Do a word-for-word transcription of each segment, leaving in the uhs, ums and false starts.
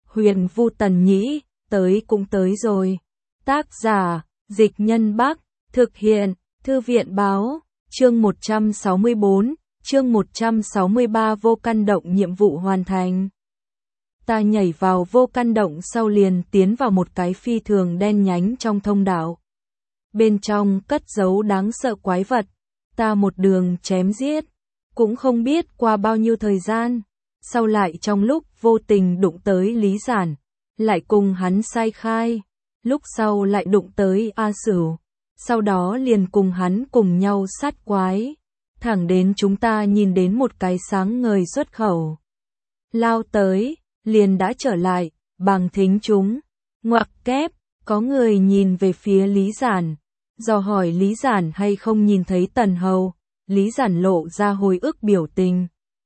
Huyền Vu Tần Nhĩ, tới cũng tới rồi. Tác giả, Dịch Nhân Bắc, thực hiện, Thư viện Báo, chương một trăm sáu mươi bốn, chương một trăm sáu mươi ba vô căn động nhiệm vụ hoàn thành. Ta nhảy vào vô căn động sau liền tiến vào một cái phi thường đen nhánh trong thông đạo. Bên trong cất giấu đáng sợ quái vật, ta một đường chém giết, cũng không biết qua bao nhiêu thời gian, sau lại trong lúc vô tình đụng tới Lý Giản, lại cùng hắn sai khai, lúc sau lại đụng tới A Sửu, sau đó liền cùng hắn cùng nhau sát quái, thẳng đến chúng ta nhìn đến một cái sáng ngời xuất khẩu. Lao tới, liền đã trở lại, bằng thính chúng, ngoặc kép, có người nhìn về phía Lý Giản, dò hỏi Lý Giản hay không nhìn thấy Tần Hầu, Lý Giản lộ ra hồi ức biểu tình.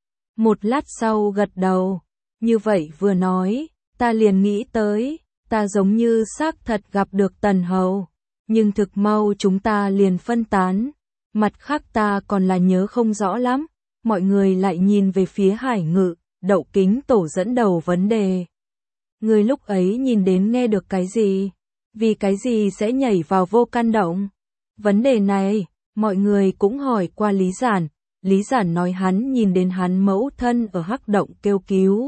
Một lát sau gật đầu, như vậy vừa nói, ta liền nghĩ tới, ta giống như xác thật gặp được Tần Hầu, nhưng thực mau chúng ta liền phân tán, mặt khác ta còn là nhớ không rõ lắm, mọi người lại nhìn về phía Hải Ngự, Đậu Kính Tổ dẫn đầu vấn đề. Người lúc ấy nhìn đến nghe được cái gì? Vì cái gì sẽ nhảy vào vô căn động? Vấn đề này, mọi người cũng hỏi qua Lý Giản, Lý Giản nói hắn nhìn đến hắn mẫu thân ở hắc động kêu cứu.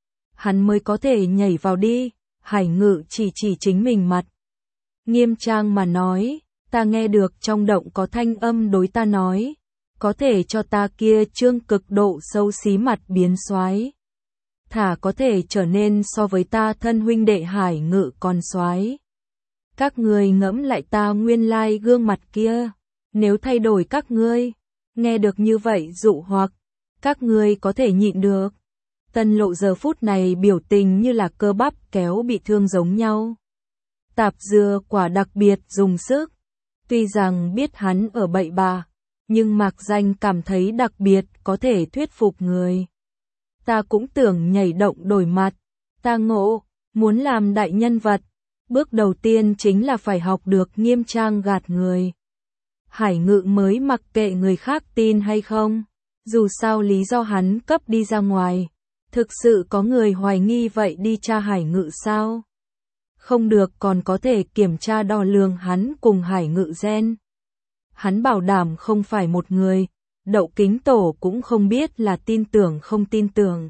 Hắn mới có thể nhảy vào đi, Hải Ngự chỉ chỉ chính mình mặt. Nghiêm trang mà nói, ta nghe được trong động có thanh âm đối ta nói, có thể cho ta kia trương cực độ xấu xí mặt biến xoái. Thả có thể trở nên so với ta thân huynh đệ Hải Ngự còn xoái. Các ngươi ngẫm lại ta nguyên lai gương mặt kia, nếu thay đổi các ngươi, nghe được như vậy dụ hoặc, các ngươi có thể nhịn được. Tân Lộ giờ phút này biểu tình như là cơ bắp kéo bị thương giống nhau. Tạp dưa quả đặc biệt dùng sức, tuy rằng biết hắn ở bậy bạ, nhưng mạc danh cảm thấy đặc biệt có thể thuyết phục người. Ta cũng tưởng nhảy động đổi mặt, ta ngộ, muốn làm đại nhân vật, bước đầu tiên chính là phải học được nghiêm trang gạt người. Hải Ngự mới mặc kệ người khác tin hay không, dù sao lý do hắn cấp đi ra ngoài, thực sự có người hoài nghi vậy đi tra Hải Ngự sao? Không được còn có thể kiểm tra đo lường hắn cùng Hải Ngự gen. Hắn bảo đảm không phải một người, Đậu Kính Tổ cũng không biết là tin tưởng không tin tưởng.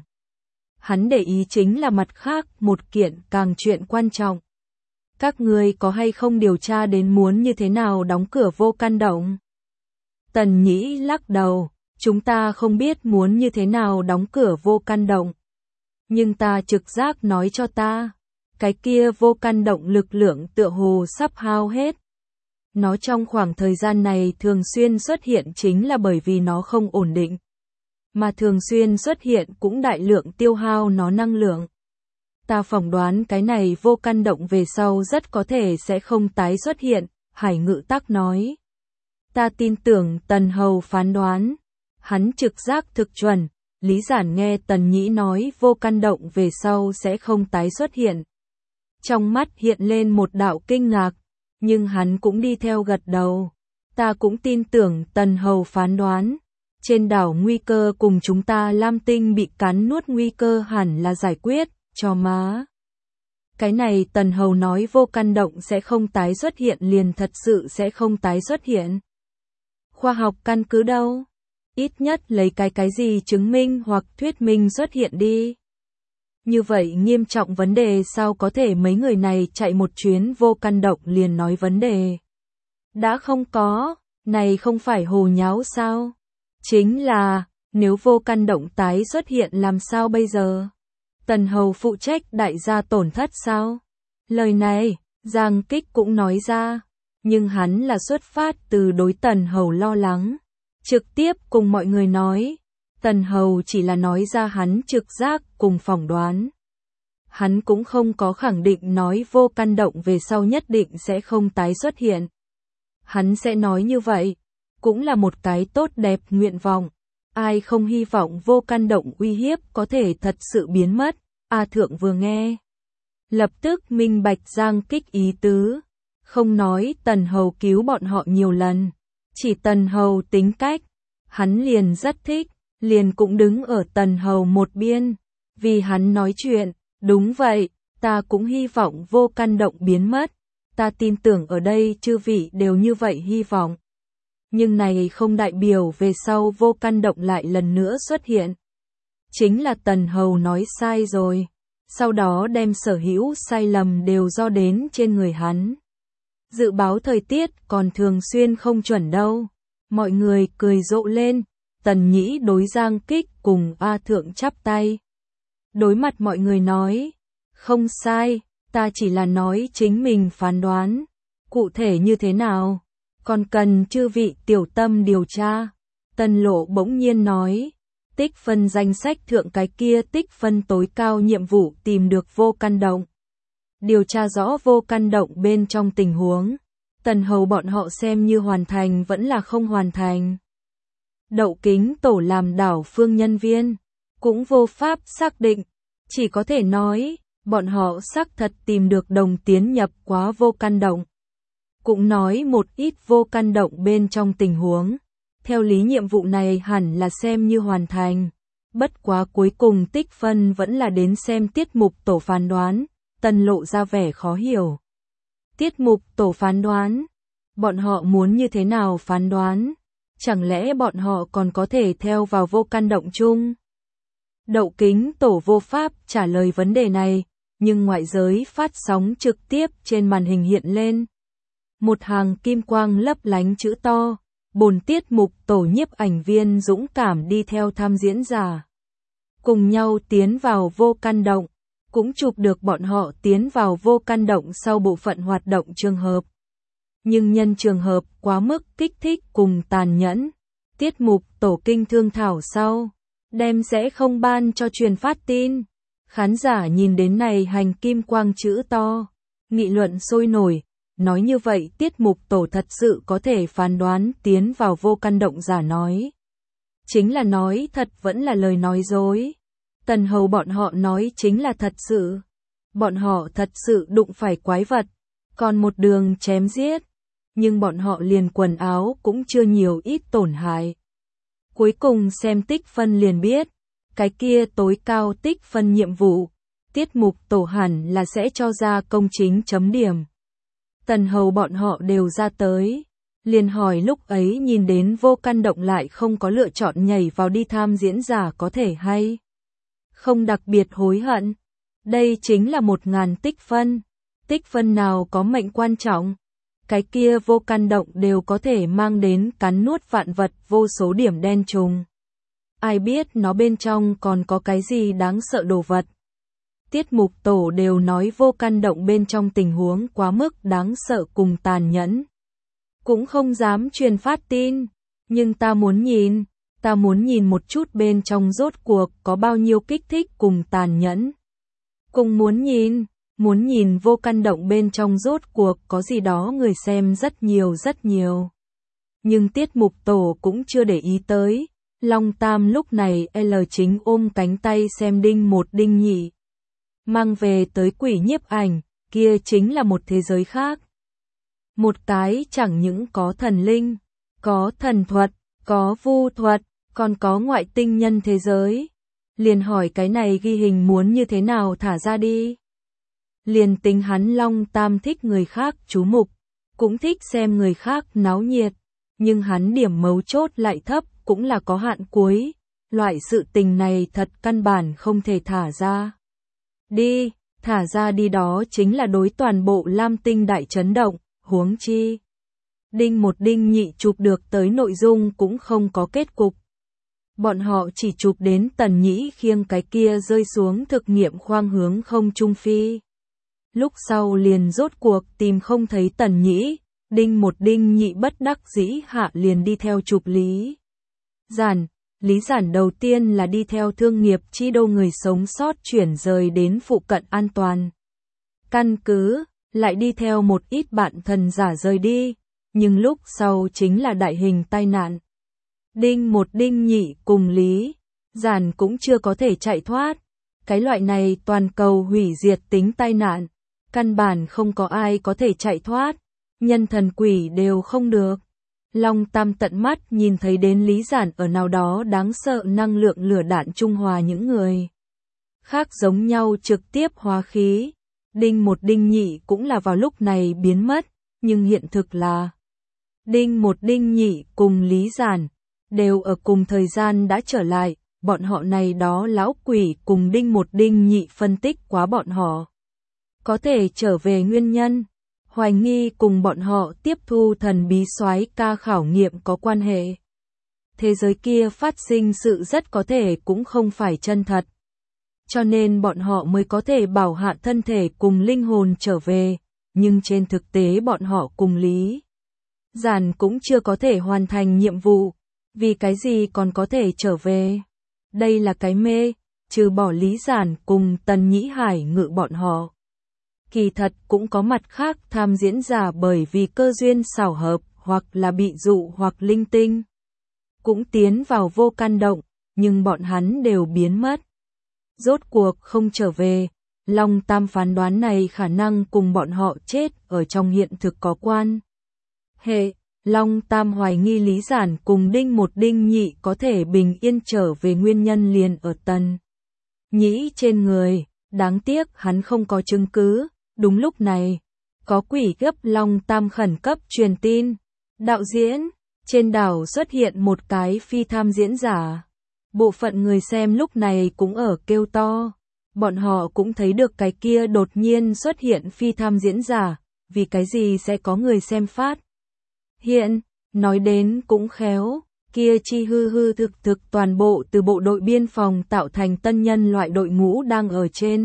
Hắn để ý chính là mặt khác một kiện càng chuyện quan trọng. Các ngươi có hay không điều tra đến muốn như thế nào đóng cửa vô căn động? Tần Nhĩ lắc đầu, chúng ta không biết muốn như thế nào đóng cửa vô căn động. Nhưng ta trực giác nói cho ta, cái kia vô căn động lực lượng tựa hồ sắp hao hết. Nó trong khoảng thời gian này thường xuyên xuất hiện chính là bởi vì nó không ổn định. Mà thường xuyên xuất hiện cũng đại lượng tiêu hao nó năng lượng. Ta phỏng đoán cái này vô căn động về sau rất có thể sẽ không tái xuất hiện, Hải Ngự Tắc nói. Ta tin tưởng Tần Hầu phán đoán. Hắn trực giác thực chuẩn, Lý Giản nghe Tần Nhĩ nói vô căn động về sau sẽ không tái xuất hiện. Trong mắt hiện lên một đạo kinh ngạc, nhưng hắn cũng đi theo gật đầu. Ta cũng tin tưởng Tần Hầu phán đoán. Trên đảo nguy cơ cùng chúng ta Lam Tinh bị cắn nuốt nguy cơ hẳn là giải quyết, cho má. Cái này Tần Hầu nói vô căn động sẽ không tái xuất hiện liền thật sự sẽ không tái xuất hiện. Khoa học căn cứ đâu? Ít nhất lấy cái cái gì chứng minh hoặc thuyết minh xuất hiện đi. Như vậy nghiêm trọng vấn đề sao có thể mấy người này chạy một chuyến vô căn động liền nói vấn đề. Đã không có, này không phải hồ nháo sao? Chính là, nếu vô căn động tái xuất hiện làm sao bây giờ? Tần Hầu phụ trách đại gia tổn thất sao? Lời này, Giang Kích cũng nói ra, nhưng hắn là xuất phát từ đối Tần Hầu lo lắng. Trực tiếp cùng mọi người nói, Tần Hầu chỉ là nói ra hắn trực giác cùng phỏng đoán. Hắn cũng không có khẳng định nói vô căn động về sau nhất định sẽ không tái xuất hiện. Hắn sẽ nói như vậy, cũng là một cái tốt đẹp nguyện vọng. Ai không hy vọng vô căn động uy hiếp có thể thật sự biến mất, A Thượng vừa nghe. Lập tức minh bạch Giang Kích ý tứ, không nói Tần Hầu cứu bọn họ nhiều lần. Chỉ Tần Hầu tính cách, hắn liền rất thích, liền cũng đứng ở Tần Hầu một biên, vì hắn nói chuyện, Đúng vậy, ta cũng hy vọng vô căn động biến mất. Ta tin tưởng ở đây chư vị đều như vậy hy vọng. Nhưng này không đại biểu về sau vô căn động lại lần nữa xuất hiện. Chính là Tần Hầu nói sai rồi. Sau đó đem sở hữu sai lầm đều do đến trên người hắn. Dự báo thời tiết còn thường xuyên không chuẩn đâu. Mọi người cười rộ lên. Tần Nhĩ đối Giang Kích cùng A Thượng chắp tay. Đối mặt mọi người nói. Không sai, ta chỉ là nói chính mình phán đoán. Cụ thể như thế nào? Còn cần chư vị tiểu tâm điều tra. Tần Lộ bỗng nhiên nói. Tích phân danh sách thượng cái kia tích phân tối cao nhiệm vụ tìm được vô căn động. Điều tra rõ vô căn động bên trong tình huống. Tần Hầu bọn họ xem như hoàn thành vẫn là không hoàn thành. Đậu Kính Tổ làm đảo phương nhân viên. Cũng vô pháp xác định. Chỉ có thể nói, bọn họ xác thật tìm được đồng tiến nhập quá vô căn động. Cũng nói một ít vô căn động bên trong tình huống. Theo lý nhiệm vụ này hẳn là xem như hoàn thành. Bất quá cuối cùng tích phân vẫn là đến xem tiết mục tổ phán đoán. Tần Lộ ra vẻ khó hiểu. Tiết mục tổ phán đoán? Bọn họ muốn như thế nào phán đoán? Chẳng lẽ bọn họ còn có thể theo vào vô căn động chung? Đậu Kính Tổ vô pháp trả lời vấn đề này, nhưng ngoại giới phát sóng trực tiếp trên màn hình hiện lên. Một hàng kim quang lấp lánh chữ to, bồn tiết mục tổ nhiếp ảnh viên dũng cảm đi theo tham diễn giả. Cùng nhau tiến vào vô căn động, cũng chụp được bọn họ tiến vào vô căn động sau bộ phận hoạt động trường hợp. Nhưng nhân trường hợp quá mức kích thích cùng tàn nhẫn, tiết mục tổ kinh thương thảo sau, đem sẽ không ban cho truyền phát tin. Khán giả nhìn đến này hành kim quang chữ to, nghị luận sôi nổi, nói như vậy tiết mục tổ thật sự có thể phán đoán tiến vào vô căn động giả nói. Chính là nói thật vẫn là lời nói dối. Tần Hầu bọn họ nói chính là thật sự. Bọn họ thật sự đụng phải quái vật, còn một đường chém giết. Nhưng bọn họ liền quần áo cũng chưa nhiều ít tổn hại. Cuối cùng xem tích phân liền biết, cái kia tối cao tích phân nhiệm vụ, tiết mục tổ hẳn là sẽ cho ra công chính chấm điểm. Tần Hầu bọn họ đều ra tới, liền hỏi lúc ấy nhìn đến vô căn động lại không có lựa chọn nhảy vào đi tham diễn giả có thể hay không đặc biệt hối hận. Đây chính là một ngàn tích phân, tích phân nào có mệnh quan trọng. Cái kia vô căn động đều có thể mang đến cắn nuốt vạn vật vô số điểm đen trùng. Ai biết nó bên trong còn có cái gì đáng sợ đồ vật. Tiết mục tổ đều nói vô căn động bên trong tình huống quá mức đáng sợ cùng tàn nhẫn. Cũng không dám truyền phát tin, nhưng ta muốn nhìn, ta muốn nhìn một chút bên trong rốt cuộc có bao nhiêu kích thích cùng tàn nhẫn. Cùng muốn nhìn, muốn nhìn vô căn động bên trong rốt cuộc có gì đó người xem rất nhiều rất nhiều. Nhưng tiết mục tổ cũng chưa để ý tới, Long Tam lúc này L chính ôm cánh tay xem đinh một đinh nhị. Mang về tới quỷ nhiếp ảnh, kia chính là một thế giới khác. Một cái chẳng những có thần linh, có thần thuật, có vu thuật, còn có ngoại tinh nhân thế giới. Liền hỏi cái này ghi hình muốn như thế nào thả ra đi. Liền tính hắn Long Tam thích người khác chú mục, cũng thích xem người khác náo nhiệt, nhưng hắn điểm mấu chốt lại thấp, cũng là có hạn cuối. Loại sự tình này thật căn bản không thể thả ra. Đi, thả ra đi đó chính là đối toàn bộ Lam Tinh đại chấn động, huống chi. Đinh một đinh nhị chụp được tới nội dung cũng không có kết cục. Bọn họ chỉ chụp đến Tần Nhĩ khiêng cái kia rơi xuống thực nghiệm khoang hướng không trung phi. Lúc sau liền rốt cuộc tìm không thấy Tần Nhĩ, đinh một đinh nhị bất đắc dĩ hạ liền đi theo chụp Lý Giản. Lý Giản đầu tiên là đi theo thương nghiệp chi đô người sống sót chuyển rời đến phụ cận an toàn. Căn cứ, lại đi theo một ít bạn thần giả rời đi, nhưng lúc sau chính là đại hình tai nạn. Đinh một đinh nhị cùng Lý Giản cũng chưa có thể chạy thoát. Cái loại này toàn cầu hủy diệt tính tai nạn, căn bản không có ai có thể chạy thoát, nhân thần quỷ đều không được. Long Tam tận mắt nhìn thấy đến Lý Giản ở nào đó đáng sợ năng lượng lửa đạn trung hòa những người khác giống nhau trực tiếp hóa khí. Đinh một đinh nhị cũng là vào lúc này biến mất, nhưng hiện thực là đinh một đinh nhị cùng Lý Giản đều ở cùng thời gian đã trở lại, bọn họ này đó lão quỷ cùng đinh một đinh nhị phân tích quá bọn họ có thể trở về nguyên nhân, hoài nghi cùng bọn họ tiếp thu thần bí soái ca khảo nghiệm có quan hệ. Thế giới kia phát sinh sự rất có thể cũng không phải chân thật. Cho nên bọn họ mới có thể bảo hạ thân thể cùng linh hồn trở về, nhưng trên thực tế bọn họ cùng Lý Giản cũng chưa có thể hoàn thành nhiệm vụ, vì cái gì còn có thể trở về. Đây là cái mê, trừ bỏ Lý Giản cùng Tần Nhĩ Hải ngự bọn họ. Kỳ thật cũng có mặt khác tham diễn giả bởi vì cơ duyên xảo hợp hoặc là bị dụ hoặc linh tinh. Cũng tiến vào vô can động, nhưng bọn hắn đều biến mất. Rốt cuộc không trở về, Long Tam phán đoán này khả năng cùng bọn họ chết ở trong hiện thực có quan hệ. Long Tam hoài nghi Lý Giản cùng đinh một đinh nhị có thể bình yên trở về nguyên nhân liền ở Tần Nhĩ trên người, đáng tiếc hắn không có chứng cứ. Đúng lúc này, có quỷ gấp Long Tam khẩn cấp truyền tin. Đạo diễn, trên đảo xuất hiện một cái phi tham diễn giả. Bộ phận người xem lúc này cũng ở kêu to. Bọn họ cũng thấy được cái kia đột nhiên xuất hiện phi tham diễn giả, vì cái gì sẽ có người xem phát. Hiện, nói đến cũng khéo, kia chi hư hư thực thực toàn bộ từ bộ đội biên phòng tạo thành tân nhân loại đội ngũ đang ở trên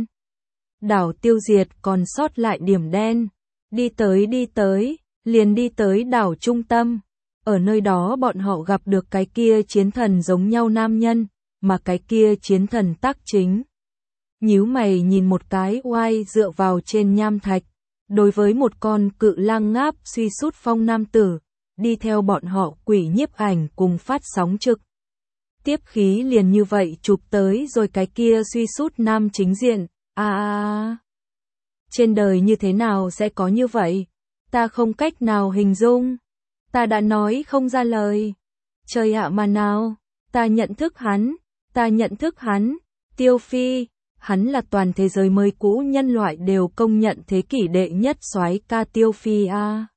đảo tiêu diệt còn sót lại điểm đen. Đi tới đi tới, liền đi tới đảo trung tâm. Ở nơi đó bọn họ gặp được cái kia chiến thần giống nhau nam nhân, mà cái kia chiến thần tác chính. Nhíu mày nhìn một cái oai dựa vào trên nham thạch, đối với một con cự lang ngáp suy sút phong nam tử, đi theo bọn họ quỷ nhiếp ảnh cùng phát sóng trực. Tiếp khí liền như vậy chụp tới rồi cái kia suy sút nam chính diện. À, à, trên đời như thế nào sẽ có như vậy? Ta không cách nào hình dung. Ta đã nói không ra lời. Trời ạ mà nào, ta nhận thức hắn, ta nhận thức hắn. Tiêu Phi, hắn là toàn thế giới mới cũ nhân loại đều công nhận thế kỷ đệ nhất soái ca Tiêu Phi a.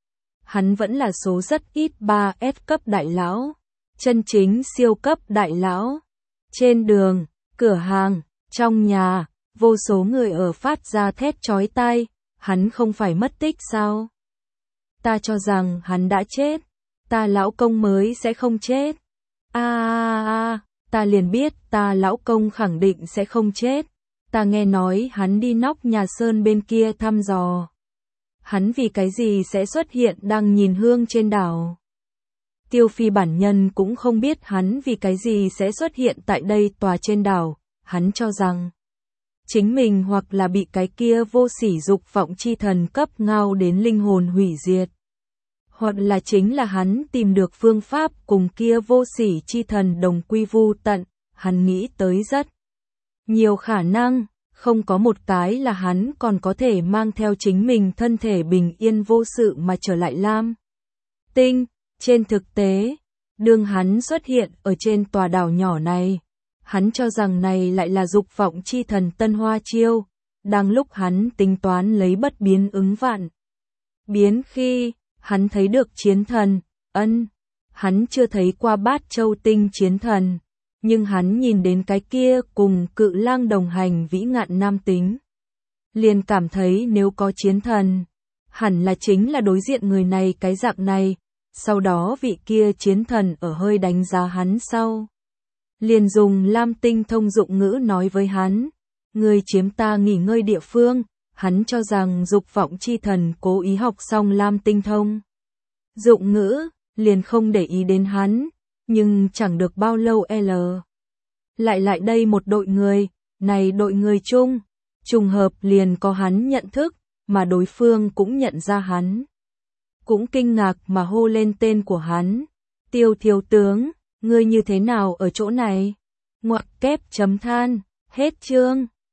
Hắn vẫn là số rất ít ba S cấp đại lão, chân chính siêu cấp đại lão. Trên đường, cửa hàng, trong nhà, vô số người ở phát ra thét chói tai, hắn không phải mất tích sao? Ta cho rằng hắn đã chết, ta lão công mới sẽ không chết. A a a, ta liền biết ta lão công khẳng định sẽ không chết. Ta nghe nói hắn đi nóc nhà sơn bên kia thăm dò. Hắn vì cái gì sẽ xuất hiện đang nhìn hương trên đảo? Tiêu Phi bản nhân cũng không biết hắn vì cái gì sẽ xuất hiện tại đây tòa trên đảo, hắn cho rằng chính mình hoặc là bị cái kia vô sỉ dục vọng chi thần cấp ngao đến linh hồn hủy diệt. Hoặc là chính là hắn tìm được phương pháp cùng kia vô sỉ chi thần đồng quy vu tận, hắn nghĩ tới rất nhiều khả năng, không có một cái là hắn còn có thể mang theo chính mình thân thể bình yên vô sự mà trở lại Lam Tinh. Trên thực tế, đương hắn xuất hiện ở trên tòa đảo nhỏ này, hắn cho rằng này lại là dục vọng chi thần tân hoa chiêu, đang lúc hắn tính toán lấy bất biến ứng vạn biến khi hắn thấy được chiến thần, ân, hắn chưa thấy qua Bát Châu Tinh chiến thần, nhưng hắn nhìn đến cái kia cùng cự lang đồng hành vĩ ngạn nam tính, liền cảm thấy nếu có chiến thần, hẳn là chính là đối diện người này cái dạng này. Sau đó vị kia chiến thần ở hơi đánh giá hắn sau, liền dùng Lam Tinh thông dụng ngữ nói với hắn, người chiếm ta nghỉ ngơi địa phương. Hắn cho rằng dục vọng chi thần cố ý học xong Lam Tinh thông dụng ngữ, liền không để ý đến hắn, nhưng chẳng được bao lâu L. Lại lại đây một đội người, này đội người chung, trùng hợp liền có hắn nhận thức, mà đối phương cũng nhận ra hắn. Cũng kinh ngạc mà hô lên tên của hắn, Tiêu thiếu tướng, ngươi như thế nào ở chỗ này? Ngoặc kép chấm than, hết chương.